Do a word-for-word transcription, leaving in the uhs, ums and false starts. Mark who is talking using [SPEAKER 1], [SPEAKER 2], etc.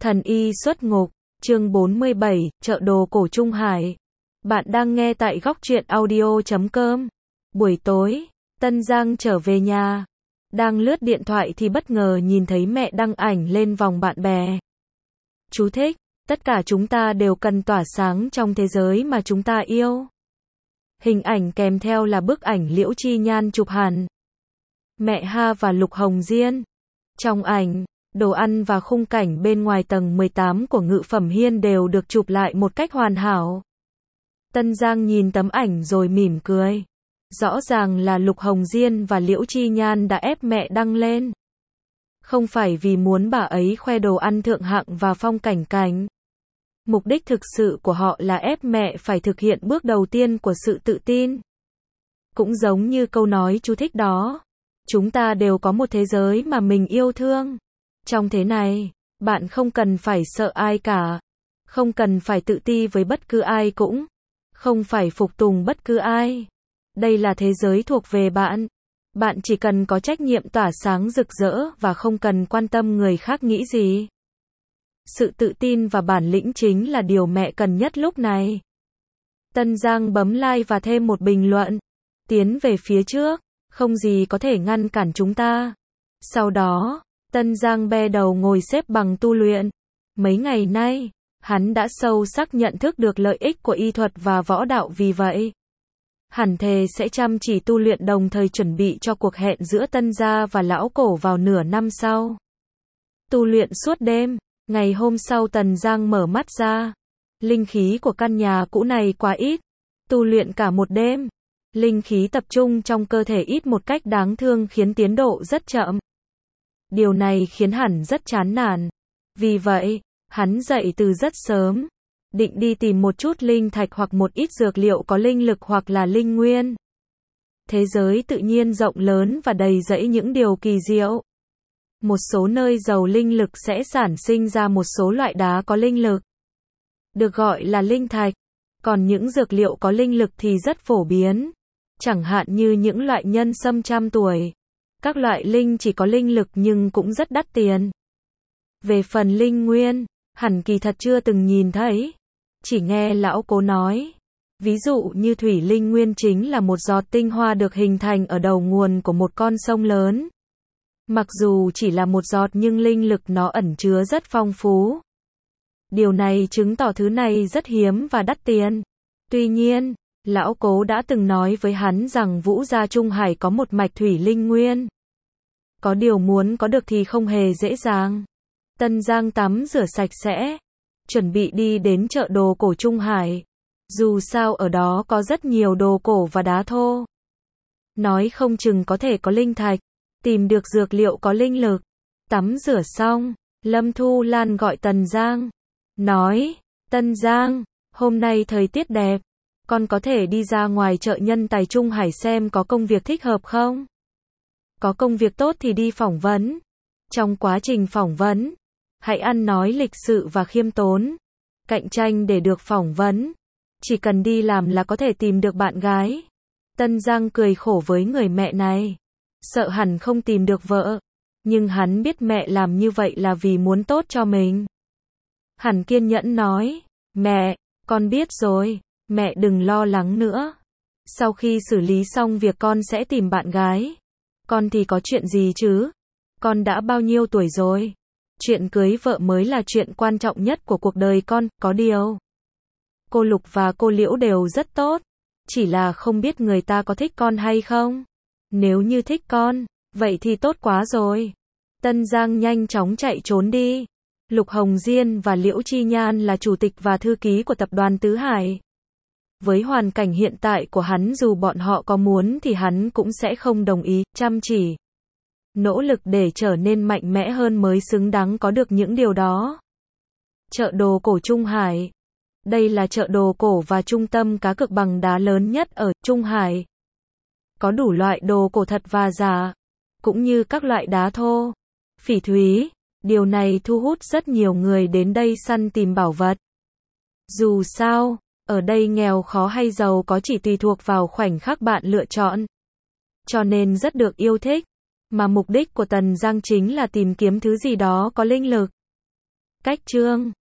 [SPEAKER 1] Thần y xuất ngục, chương bốn mươi bảy, chợ đồ cổ Trung Hải. Bạn đang nghe tại góc truyện audio chấm com. Buổi tối, Tân Giang trở về nhà. Đang lướt điện thoại thì bất ngờ nhìn thấy mẹ đăng ảnh lên vòng bạn bè. Chú thích, tất cả chúng ta đều cần tỏa sáng trong thế giới mà chúng ta yêu. Hình ảnh kèm theo là bức ảnh Liễu Chi Nhan chụp hẳn. Mẹ Ha và Lục Hồng Diên. Trong ảnh, đồ ăn và khung cảnh bên ngoài tầng mười tám của Ngự Phẩm Hiên đều được chụp lại một cách hoàn hảo. Tân Giang nhìn tấm ảnh rồi mỉm cười. Rõ ràng là Lục Hồng Diên và Liễu Chi Nhan đã ép mẹ đăng lên. Không phải vì muốn bà ấy khoe đồ ăn thượng hạng và phong cảnh cảnh. Mục đích thực sự của họ là ép mẹ phải thực hiện bước đầu tiên của sự tự tin. Cũng giống như câu nói chú thích đó. Chúng ta đều có một thế giới mà mình yêu thương. Trong thế này, bạn không cần phải sợ ai cả. Không cần phải tự ti với bất cứ ai cũng. Không phải phục tùng bất cứ ai. Đây là thế giới thuộc về bạn. Bạn chỉ cần có trách nhiệm tỏa sáng rực rỡ và không cần quan tâm người khác nghĩ gì. Sự tự tin và bản lĩnh chính là điều mẹ cần nhất lúc này. Tân Giang bấm like và thêm một bình luận. Tiến về phía trước, không gì có thể ngăn cản chúng ta. Sau đó, Tân Giang be đầu ngồi xếp bằng tu luyện. Mấy ngày nay, hắn đã sâu sắc nhận thức được lợi ích của y thuật và võ đạo, vì vậy hẳn thề sẽ chăm chỉ tu luyện đồng thời chuẩn bị cho cuộc hẹn giữa Tân gia và lão cổ vào nửa năm sau. Tu luyện suốt đêm, ngày hôm sau Tân Giang mở mắt ra. Linh khí của căn nhà cũ này quá ít. Tu luyện cả một đêm, linh khí tập trung trong cơ thể ít một cách đáng thương khiến tiến độ rất chậm. Điều này khiến hắn rất chán nản. Vì vậy, hắn dậy từ rất sớm, định đi tìm một chút linh thạch hoặc một ít dược liệu có linh lực hoặc là linh nguyên. Thế giới tự nhiên rộng lớn và đầy rẫy những điều kỳ diệu. Một số nơi giàu linh lực sẽ sản sinh ra một số loại đá có linh lực, được gọi là linh thạch. Còn những dược liệu có linh lực thì rất phổ biến, chẳng hạn như những loại nhân sâm trăm tuổi. Các loại linh chỉ có linh lực nhưng cũng rất đắt tiền. Về phần linh nguyên, hẳn kỳ thật chưa từng nhìn thấy. Chỉ nghe lão cố nói. Ví dụ như thủy linh nguyên chính là một giọt tinh hoa được hình thành ở đầu nguồn của một con sông lớn. Mặc dù chỉ là một giọt nhưng linh lực nó ẩn chứa rất phong phú. Điều này chứng tỏ thứ này rất hiếm và đắt tiền. Tuy nhiên, lão cố đã từng nói với hắn rằng Vũ gia Trung Hải có một mạch thủy linh nguyên. Có điều muốn có được thì không hề dễ dàng. Tân Giang tắm rửa sạch sẽ, chuẩn bị đi đến chợ đồ cổ Trung Hải. Dù sao ở đó có rất nhiều đồ cổ và đá thô. Nói không chừng có thể có linh thạch, tìm được dược liệu có linh lực. Tắm rửa xong, Lâm Thu Lan gọi Tân Giang. Nói, Tân Giang, hôm nay thời tiết đẹp. Con có thể đi ra ngoài chợ nhân tài Trung Hải xem có công việc thích hợp không? Có công việc tốt thì đi phỏng vấn. Trong quá trình phỏng vấn, hãy ăn nói lịch sự và khiêm tốn. Cạnh tranh để được phỏng vấn. Chỉ cần đi làm là có thể tìm được bạn gái. Tân Giang cười khổ với người mẹ này. Sợ hẳn không tìm được vợ. Nhưng hắn biết mẹ làm như vậy là vì muốn tốt cho mình. Hắn kiên nhẫn nói. Mẹ, con biết rồi. Mẹ đừng lo lắng nữa. Sau khi xử lý xong việc con sẽ tìm bạn gái. Con thì có chuyện gì chứ? Con đã bao nhiêu tuổi rồi? Chuyện cưới vợ mới là chuyện quan trọng nhất của cuộc đời con. Có điều, cô Lục và cô Liễu đều rất tốt. Chỉ là không biết người ta có thích con hay không. Nếu như thích con, vậy thì tốt quá rồi. Tân Giang nhanh chóng chạy trốn đi. Lục Hồng Diên và Liễu Chi Nhan là chủ tịch và thư ký của tập đoàn Tứ Hải. Với hoàn cảnh hiện tại của hắn, dù bọn họ có muốn thì hắn cũng sẽ không đồng ý. Chăm chỉ, nỗ lực để trở nên mạnh mẽ hơn mới xứng đáng có được những điều đó. Chợ đồ cổ Trung Hải. Đây là chợ đồ cổ và trung tâm cá cược bằng đá lớn nhất ở Trung Hải. Có đủ loại đồ cổ thật và giả, cũng như các loại đá thô, phỉ thúy. Điều này thu hút rất nhiều người đến đây săn tìm bảo vật. Dù sao, ở đây nghèo khó hay giàu có chỉ tùy thuộc vào khoảnh khắc bạn lựa chọn. Cho nên rất được yêu thích. Mà mục đích của Tần Giang chính là tìm kiếm thứ gì đó có linh lực. Cách chương